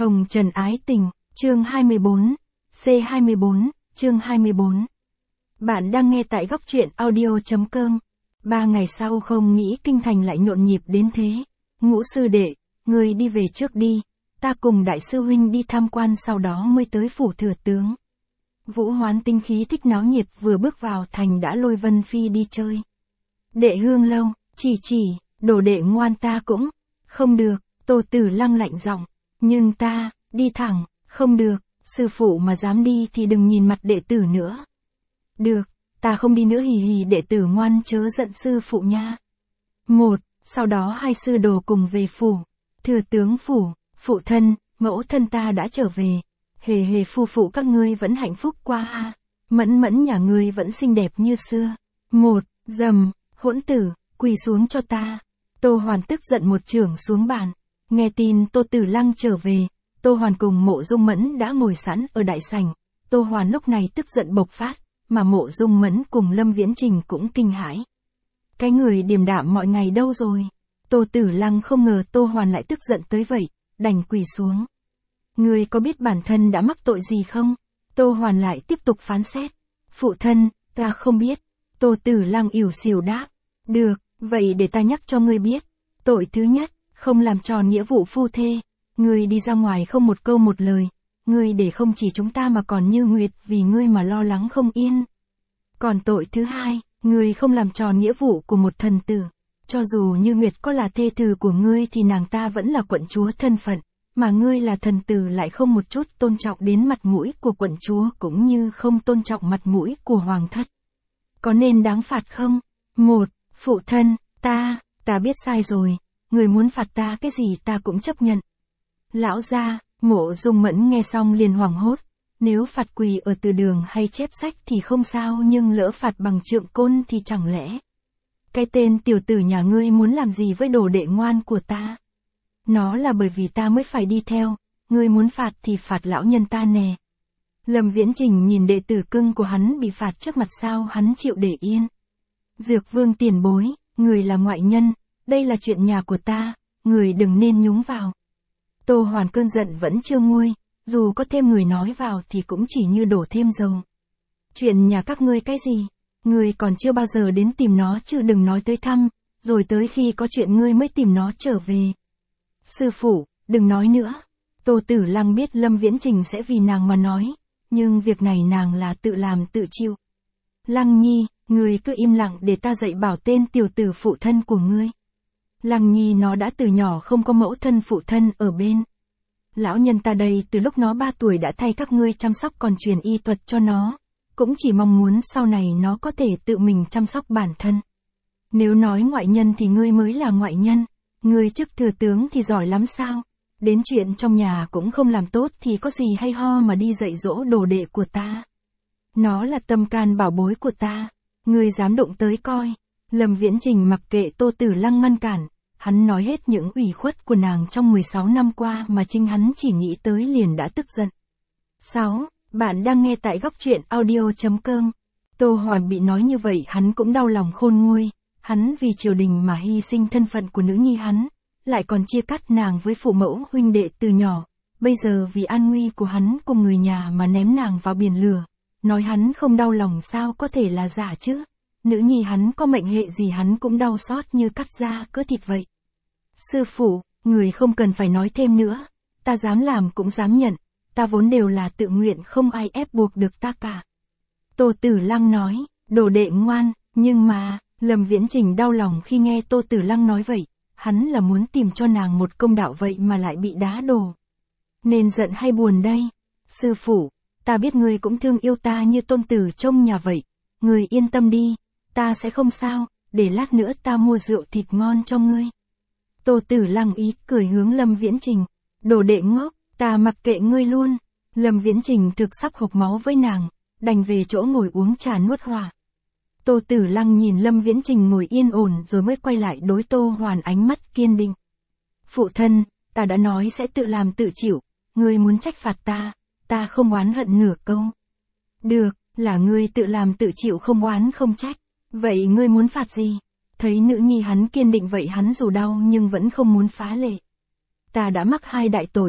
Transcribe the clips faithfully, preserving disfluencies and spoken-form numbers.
Hồng Trần ái tình, chương hai mươi bốn, C hai mươi bốn, chương hai mươi bốn. Bạn đang nghe tại góc truyện audio.com. Ba ngày sau không nghĩ kinh thành lại nhộn nhịp đến thế. Ngũ sư đệ, người đi về trước đi, ta cùng đại sư huynh đi tham quan sau đó mới tới phủ thừa tướng. Vũ Hoán tinh khí thích náo nhiệt vừa bước vào thành đã lôi Vân Phi đi chơi. Đệ Hương Lâu, chỉ chỉ, đồ đệ ngoan ta cũng, không được, Tô Tử Lăng lạnh giọng, nhưng ta, đi thẳng, không được, sư phụ mà dám đi thì đừng nhìn mặt đệ tử nữa. Được, ta không đi nữa hì hì đệ tử ngoan chớ giận sư phụ nha. Một, sau đó hai sư đồ cùng về phủ, thừa tướng phủ, phụ thân, mẫu thân ta đã trở về, hề hề phu phụ các ngươi vẫn hạnh phúc qua ha, mẫn mẫn nhà ngươi vẫn xinh đẹp như xưa. Một, dầm, hỗn tử, quỳ xuống cho ta. Tô Hoàn tức giận một chưởng xuống bàn. Nghe tin Tô Tử Lăng trở về, Tô Hoàn cùng Mộ Dung Mẫn đã ngồi sẵn ở đại sảnh. Tô Hoàn lúc này tức giận bộc phát, mà Mộ Dung Mẫn cùng Lâm Viễn Trình cũng kinh hãi. Cái người điềm đạm mọi ngày đâu rồi? Tô Tử Lăng không ngờ Tô Hoàn lại tức giận tới vậy, đành quỳ xuống. Ngươi có biết bản thân đã mắc tội gì không? Tô Hoàn lại tiếp tục phán xét. Phụ thân, ta không biết. Tô Tử Lăng ỉu xìu đáp. Được, vậy để ta nhắc cho ngươi biết. Tội thứ nhất, không làm tròn nghĩa vụ phu thê. Ngươi đi ra ngoài không một câu một lời. Ngươi để không chỉ chúng ta mà còn Như Nguyệt vì ngươi mà lo lắng không yên. Còn tội thứ hai, ngươi không làm tròn nghĩa vụ của một thần tử. Cho dù Như Nguyệt có là thê tử của ngươi thì nàng ta vẫn là quận chúa thân phận. Mà ngươi là thần tử lại không một chút tôn trọng đến mặt mũi của quận chúa cũng như không tôn trọng mặt mũi của hoàng thất. Có nên đáng phạt không? Một, phụ thân, ta, ta biết sai rồi, người muốn phạt ta cái gì ta cũng chấp nhận. Lão gia, Mộ Dung Mẫn nghe xong liền hoảng hốt, nếu phạt quỳ ở từ đường hay chép sách thì không sao nhưng lỡ phạt bằng trượng côn thì chẳng lẽ. Cái tên tiểu tử nhà ngươi muốn làm gì với đồ đệ ngoan của ta? Nó là bởi vì ta mới phải đi theo, ngươi muốn phạt thì phạt lão nhân ta nè. Lâm Viễn Trình nhìn đệ tử cưng của hắn bị phạt trước mặt sao hắn chịu để yên. Dược Vương tiền bối, người là ngoại nhân, đây là chuyện nhà của ta, người đừng nên nhúng vào. Tô Hoàn cơn giận vẫn chưa nguôi, dù có thêm người nói vào thì cũng chỉ như đổ thêm dầu. Chuyện nhà các ngươi cái gì? Ngươi còn chưa bao giờ đến tìm nó chứ đừng nói tới thăm, rồi tới khi có chuyện ngươi mới tìm nó trở về. Sư phụ, đừng nói nữa. Tô Tử Lăng biết Lâm Viễn Trình sẽ vì nàng mà nói, nhưng việc này nàng là tự làm tự chịu. Lăng Nhi, ngươi cứ im lặng để ta dạy bảo tên tiểu tử phụ thân của ngươi. Lăng Nhi nó đã từ nhỏ không có mẫu thân phụ thân ở bên. Lão nhân ta đây từ lúc nó ba tuổi đã thay các ngươi chăm sóc còn truyền y thuật cho nó, cũng chỉ mong muốn sau này nó có thể tự mình chăm sóc bản thân. Nếu nói ngoại nhân thì ngươi mới là ngoại nhân. Ngươi chức thừa tướng thì giỏi lắm sao? Đến chuyện trong nhà cũng không làm tốt thì có gì hay ho mà đi dạy dỗ đồ đệ của ta. Nó là tâm can bảo bối của ta. Ngươi dám đụng tới coi. Lâm Viễn Trình mặc kệ Tô Tử Lăng ngăn cản. Hắn nói hết những ủy khuất của nàng trong mười sáu năm qua mà chính hắn chỉ nghĩ tới liền đã tức giận. sáu. Bạn đang nghe tại góc truyện audio.com. Tô Hoàn bị nói như vậy hắn cũng đau lòng khôn nguôi. Hắn vì triều đình mà hy sinh thân phận của nữ nhi hắn, lại còn chia cắt nàng với phụ mẫu huynh đệ từ nhỏ, bây giờ vì an nguy của hắn cùng người nhà mà ném nàng vào biển lửa, nói hắn không đau lòng sao có thể là giả chứ, nữ nhi hắn có mệnh hệ gì hắn cũng đau xót như cắt da cỡ thịt vậy. Sư phụ, người không cần phải nói thêm nữa, ta dám làm cũng dám nhận, ta vốn đều là tự nguyện không ai ép buộc được ta cả. Tô Tử Lăng nói, đồ đệ ngoan, nhưng mà... Lâm Viễn Trình đau lòng khi nghe Tô Tử Lăng nói vậy, hắn là muốn tìm cho nàng một công đạo vậy mà lại bị đá đổ. Nên giận hay buồn đây? Sư phụ, ta biết ngươi cũng thương yêu ta như tôn tử trong nhà vậy, ngươi yên tâm đi, ta sẽ không sao, để lát nữa ta mua rượu thịt ngon cho ngươi. Tô Tử Lăng ý cười hướng Lâm Viễn Trình, đồ đệ ngốc, ta mặc kệ ngươi luôn. Lâm Viễn Trình thực sắp hộc máu với nàng, đành về chỗ ngồi uống trà nuốt hòa. Tô Tử Lăng nhìn Lâm Viễn Trình ngồi yên ổn rồi mới quay lại đối Tô Hoàn ánh mắt kiên định. Phụ thân, ta đã nói sẽ tự làm tự chịu, ngươi muốn trách phạt ta, ta không oán hận nửa câu. Được, là ngươi tự làm tự chịu không oán không trách, vậy ngươi muốn phạt gì? Thấy nữ nhi hắn kiên định vậy hắn dù đau nhưng vẫn không muốn phá lệ. Ta đã mắc hai đại tội,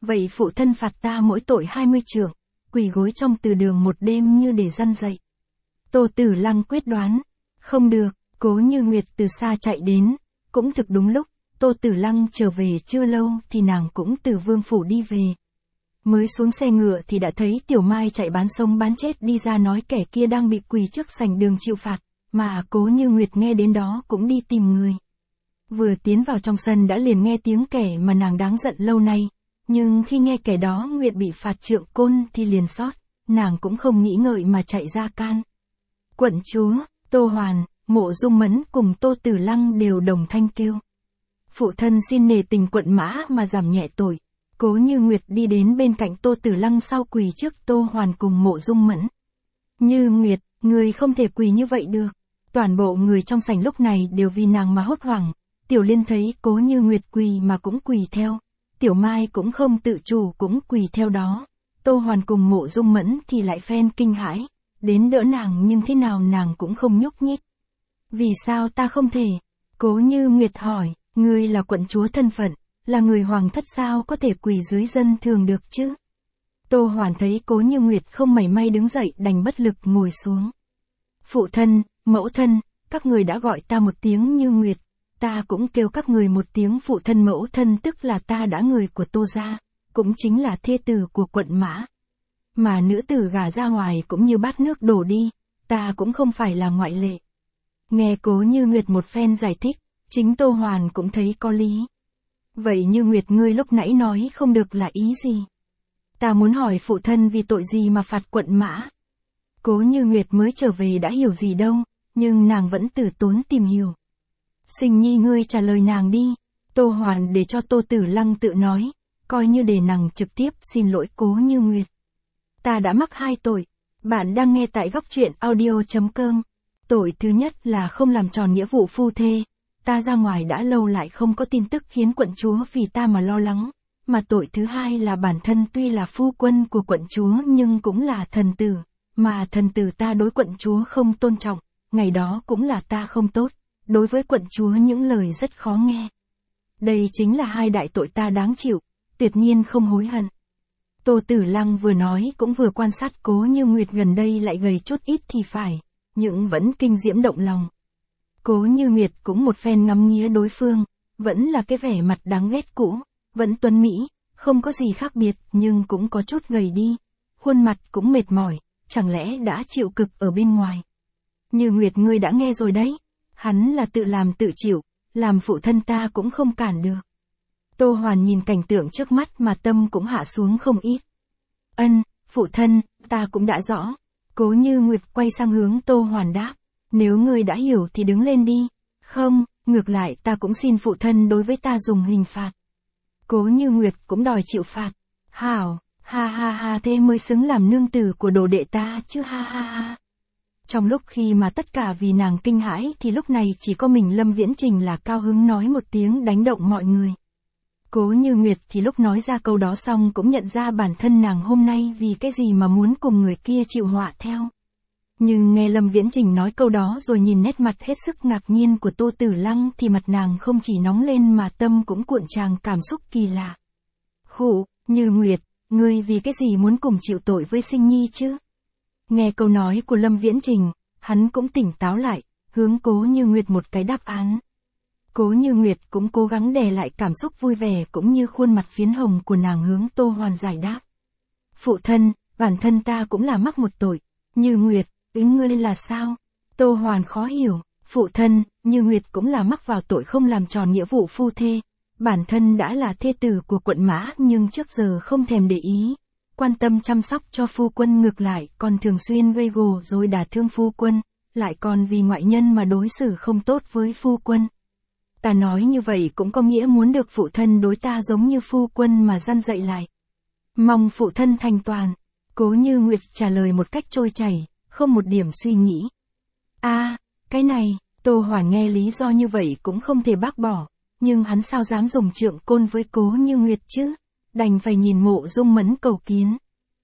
vậy phụ thân phạt ta mỗi tội hai mươi trượng, quỳ gối trong từ đường một đêm như để răn dạy. Tô Tử Lăng quyết đoán, không được, Cố Như Nguyệt từ xa chạy đến, cũng thực đúng lúc, Tô Tử Lăng trở về chưa lâu thì nàng cũng từ vương phủ đi về. Mới xuống xe ngựa thì đã thấy Tiểu Mai chạy bán sống bán chết đi ra nói kẻ kia đang bị quỳ trước sảnh đường chịu phạt, mà Cố Như Nguyệt nghe đến đó cũng đi tìm người. Vừa tiến vào trong sân đã liền nghe tiếng kẻ mà nàng đáng giận lâu nay, nhưng khi nghe kẻ đó nguyện bị phạt trượng côn thì liền xót, nàng cũng không nghĩ ngợi mà chạy ra can. Quận chúa, Tô Hoàn, Mộ Dung Mẫn cùng Tô Tử Lăng đều đồng thanh kêu. Phụ thân xin nể tình quận mã mà giảm nhẹ tội. Cố Như Nguyệt đi đến bên cạnh Tô Tử Lăng sau quỳ trước Tô Hoàn cùng Mộ Dung Mẫn. Như Nguyệt, người không thể quỳ như vậy được. Toàn bộ người trong sảnh lúc này đều vì nàng mà hốt hoảng. Tiểu Liên thấy Cố Như Nguyệt quỳ mà cũng quỳ theo. Tiểu Mai cũng không tự chủ cũng quỳ theo đó. Tô Hoàn cùng Mộ Dung Mẫn thì lại phen kinh hãi. Đến đỡ nàng nhưng thế nào nàng cũng không nhúc nhích. Vì sao ta không thể? Cố Như Nguyệt hỏi, ngươi là quận chúa thân phận, là người hoàng thất sao có thể quỳ dưới dân thường được chứ? Tô Hoàn thấy Cố Như Nguyệt không mảy may đứng dậy đành bất lực ngồi xuống. Phụ thân, mẫu thân, các người đã gọi ta một tiếng Như Nguyệt, ta cũng kêu các người một tiếng phụ thân mẫu thân, tức là ta đã người của Tô gia, cũng chính là thê tử của quận mã. Mà nữ tử gả ra ngoài cũng như bát nước đổ đi, ta cũng không phải là ngoại lệ. Nghe Cố Như Nguyệt một phen giải thích, chính Tô Hoàn cũng thấy có lý. Vậy Như Nguyệt ngươi lúc nãy nói không được là ý gì? Ta muốn hỏi phụ thân vì tội gì mà phạt quận mã? Cố Như Nguyệt mới trở về đã hiểu gì đâu, nhưng nàng vẫn từ tốn tìm hiểu. Sinh nhi ngươi trả lời nàng đi. Tô Hoàn để cho Tô Tử Lăng tự nói, coi như để nàng trực tiếp xin lỗi Cố Như Nguyệt. Ta đã mắc hai tội. Bạn đang nghe tại góc truyện audio chấm com. Tội thứ nhất là không làm tròn nghĩa vụ phu thê. Ta ra ngoài đã lâu lại không có tin tức khiến quận chúa vì ta mà lo lắng. Mà tội thứ hai là bản thân tuy là phu quân của quận chúa nhưng cũng là thần tử. Mà thần tử ta đối quận chúa không tôn trọng. Ngày đó cũng là ta không tốt. Đối với quận chúa những lời rất khó nghe. Đây chính là hai đại tội ta đáng chịu. Tuyệt nhiên không hối hận. Tô Tử Lăng vừa nói cũng vừa quan sát Cố Như Nguyệt gần đây lại gầy chút ít thì phải, nhưng vẫn kinh diễm động lòng. Cố Như Nguyệt cũng một phen ngắm nghía đối phương, vẫn là cái vẻ mặt đáng ghét cũ, vẫn tuấn mỹ, không có gì khác biệt nhưng cũng có chút gầy đi, khuôn mặt cũng mệt mỏi, chẳng lẽ đã chịu cực ở bên ngoài. Như Nguyệt ngươi đã nghe rồi đấy, hắn là tự làm tự chịu, làm phụ thân ta cũng không cản được. Tô Hoàn nhìn cảnh tượng trước mắt mà tâm cũng hạ xuống không ít. Ân, phụ thân, ta cũng đã rõ. Cố Như Nguyệt quay sang hướng Tô Hoàn đáp. Nếu ngươi đã hiểu thì đứng lên đi. Không, ngược lại ta cũng xin phụ thân đối với ta dùng hình phạt. Cố Như Nguyệt cũng đòi chịu phạt. Hảo, ha ha ha thế mới xứng làm nương tử của đồ đệ ta chứ ha ha ha. Trong lúc khi mà tất cả vì nàng kinh hãi thì lúc này chỉ có mình Lâm Viễn Trình là cao hứng nói một tiếng đánh động mọi người. Cố Như Nguyệt thì lúc nói ra câu đó xong cũng nhận ra bản thân nàng hôm nay vì cái gì mà muốn cùng người kia chịu họa theo. Nhưng nghe Lâm Viễn Trình nói câu đó rồi nhìn nét mặt hết sức ngạc nhiên của Tô Tử Lăng thì mặt nàng không chỉ nóng lên mà tâm cũng cuộn tràn cảm xúc kỳ lạ. Khụ, Như Nguyệt, ngươi vì cái gì muốn cùng chịu tội với Sinh Nhi chứ? Nghe câu nói của Lâm Viễn Trình, hắn cũng tỉnh táo lại, hướng Cố Như Nguyệt một cái đáp án. Cố Như Nguyệt cũng cố gắng đè lại cảm xúc vui vẻ cũng như khuôn mặt phiến hồng của nàng hướng Tô Hoàn giải đáp. Phụ thân, bản thân ta cũng là mắc một tội. Như Nguyệt, ý ngươi là sao? Tô Hoàn khó hiểu. Phụ thân, Như Nguyệt cũng là mắc vào tội không làm tròn nghĩa vụ phu thê. Bản thân đã là thê tử của quận mã nhưng trước giờ không thèm để ý. Quan tâm chăm sóc cho phu quân, ngược lại còn thường xuyên gây gổ rồi đả thương phu quân. Lại còn vì ngoại nhân mà đối xử không tốt với phu quân. Ta nói như vậy cũng có nghĩa muốn được phụ thân đối ta giống như phu quân mà răn dạy lại. Mong phụ thân thành toàn. Cố Như Nguyệt trả lời một cách trôi chảy, không một điểm suy nghĩ. A, à, cái này, Tô Hoàn nghe lý do như vậy cũng không thể bác bỏ, nhưng hắn sao dám dùng trượng côn với Cố Như Nguyệt chứ, đành phải nhìn Mộ Dung Mẫn cầu kiến.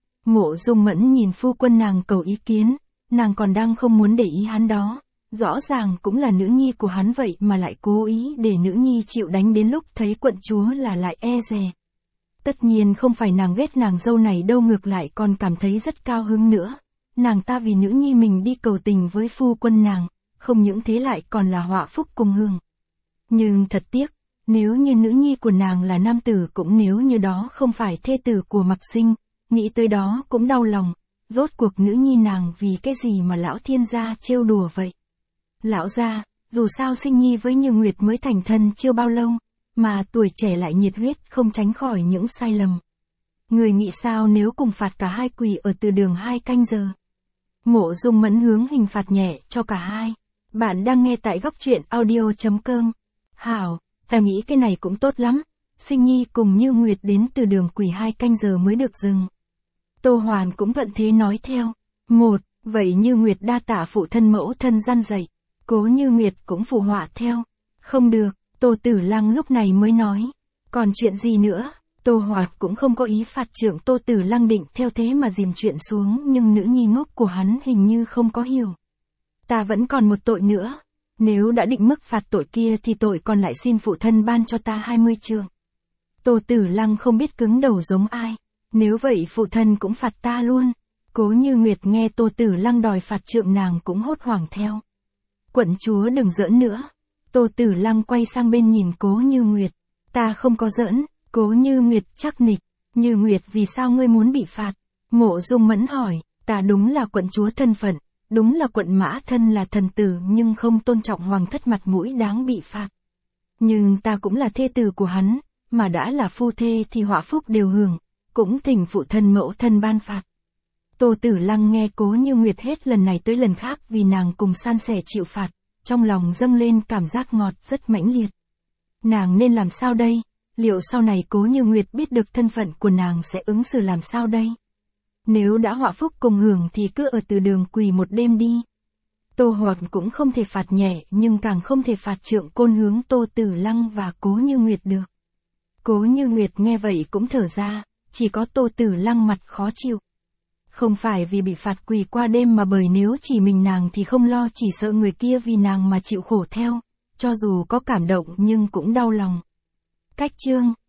Mộ Dung Mẫn nhìn phu quân nàng cầu ý kiến, nàng còn đang không muốn để ý hắn đó. Rõ ràng cũng là nữ nhi của hắn vậy mà lại cố ý để nữ nhi chịu đánh đến lúc thấy quận chúa là lại e dè. Tất nhiên không phải nàng ghét nàng dâu này đâu, ngược lại còn cảm thấy rất cao hứng nữa. Nàng ta vì nữ nhi mình đi cầu tình với phu quân nàng, không những thế lại còn là họa phúc cùng hưởng. Nhưng thật tiếc, nếu như nữ nhi của nàng là nam tử, cũng nếu như đó không phải thê tử của Mạc Sinh, nghĩ tới đó cũng đau lòng, rốt cuộc nữ nhi nàng vì cái gì mà lão thiên gia trêu đùa vậy. Lão gia, dù sao Sinh Nhi với Như Nguyệt mới thành thân chưa bao lâu, mà tuổi trẻ lại nhiệt huyết, không tránh khỏi những sai lầm. Người nghĩ sao nếu cùng phạt cả hai quỳ ở từ đường hai canh giờ? Mộ Dung Mẫn hướng hình phạt nhẹ cho cả hai. Bạn đang nghe tại góc truyện audio chấm com. Hảo, ta nghĩ cái này cũng tốt lắm. Sinh Nhi cùng Như Nguyệt đến từ đường quỳ hai canh giờ mới được dừng. Tô Hoàn cũng thuận thế nói theo. Một, vậy Như Nguyệt đa tạ phụ thân mẫu thân gian dạy. Cố Như Nguyệt cũng phù họa theo. Không được, Tô Tử Lăng lúc này mới nói. Còn chuyện gì nữa? Tô Hoạt cũng không có ý phạt trưởng Tô Tử Lăng, định theo thế mà dìm chuyện xuống, nhưng nữ nhi ngốc của hắn hình như không có hiểu. Ta vẫn còn một tội nữa. Nếu đã định mức phạt tội kia thì tội còn lại xin phụ thân ban cho ta hai mươi trượng. Tô Tử Lăng không biết cứng đầu giống ai. Nếu vậy phụ thân cũng phạt ta luôn. Cố Như Nguyệt nghe Tô Tử Lăng đòi phạt trượng, nàng cũng hốt hoảng theo. Quận chúa đừng giỡn nữa. Tô Tử Lăng quay sang bên nhìn Cố Như Nguyệt. Ta không có giỡn. Cố Như Nguyệt chắc nịch. Như Nguyệt, vì sao ngươi muốn bị phạt? Mộ Dung Mẫn hỏi. Ta đúng là quận chúa thân phận, đúng là quận mã thân là thần tử, nhưng không tôn trọng hoàng thất, mặt mũi đáng bị phạt. Nhưng ta cũng là thê tử của hắn, mà đã là phu thê thì họa phúc đều hưởng, cũng thỉnh phụ thân mẫu thân ban phạt. Tô Tử Lăng nghe Cố Như Nguyệt hết lần này tới lần khác vì nàng cùng san sẻ chịu phạt, trong lòng dâng lên cảm giác ngọt rất mãnh liệt. Nàng nên làm sao đây? Liệu sau này Cố Như Nguyệt biết được thân phận của nàng sẽ ứng xử làm sao đây? Nếu đã họa phúc cùng hưởng thì cứ ở từ đường quỳ một đêm đi. Tô Hoạt cũng không thể phạt nhẹ, nhưng càng không thể phạt trượng côn hướng Tô Tử Lăng và Cố Như Nguyệt được. Cố Như Nguyệt nghe vậy cũng thở ra, chỉ có Tô Tử Lăng mặt khó chịu. Không phải vì bị phạt quỳ qua đêm, mà bởi nếu chỉ mình nàng thì không lo, chỉ sợ người kia vì nàng mà chịu khổ theo, cho dù có cảm động nhưng cũng đau lòng. Cách chương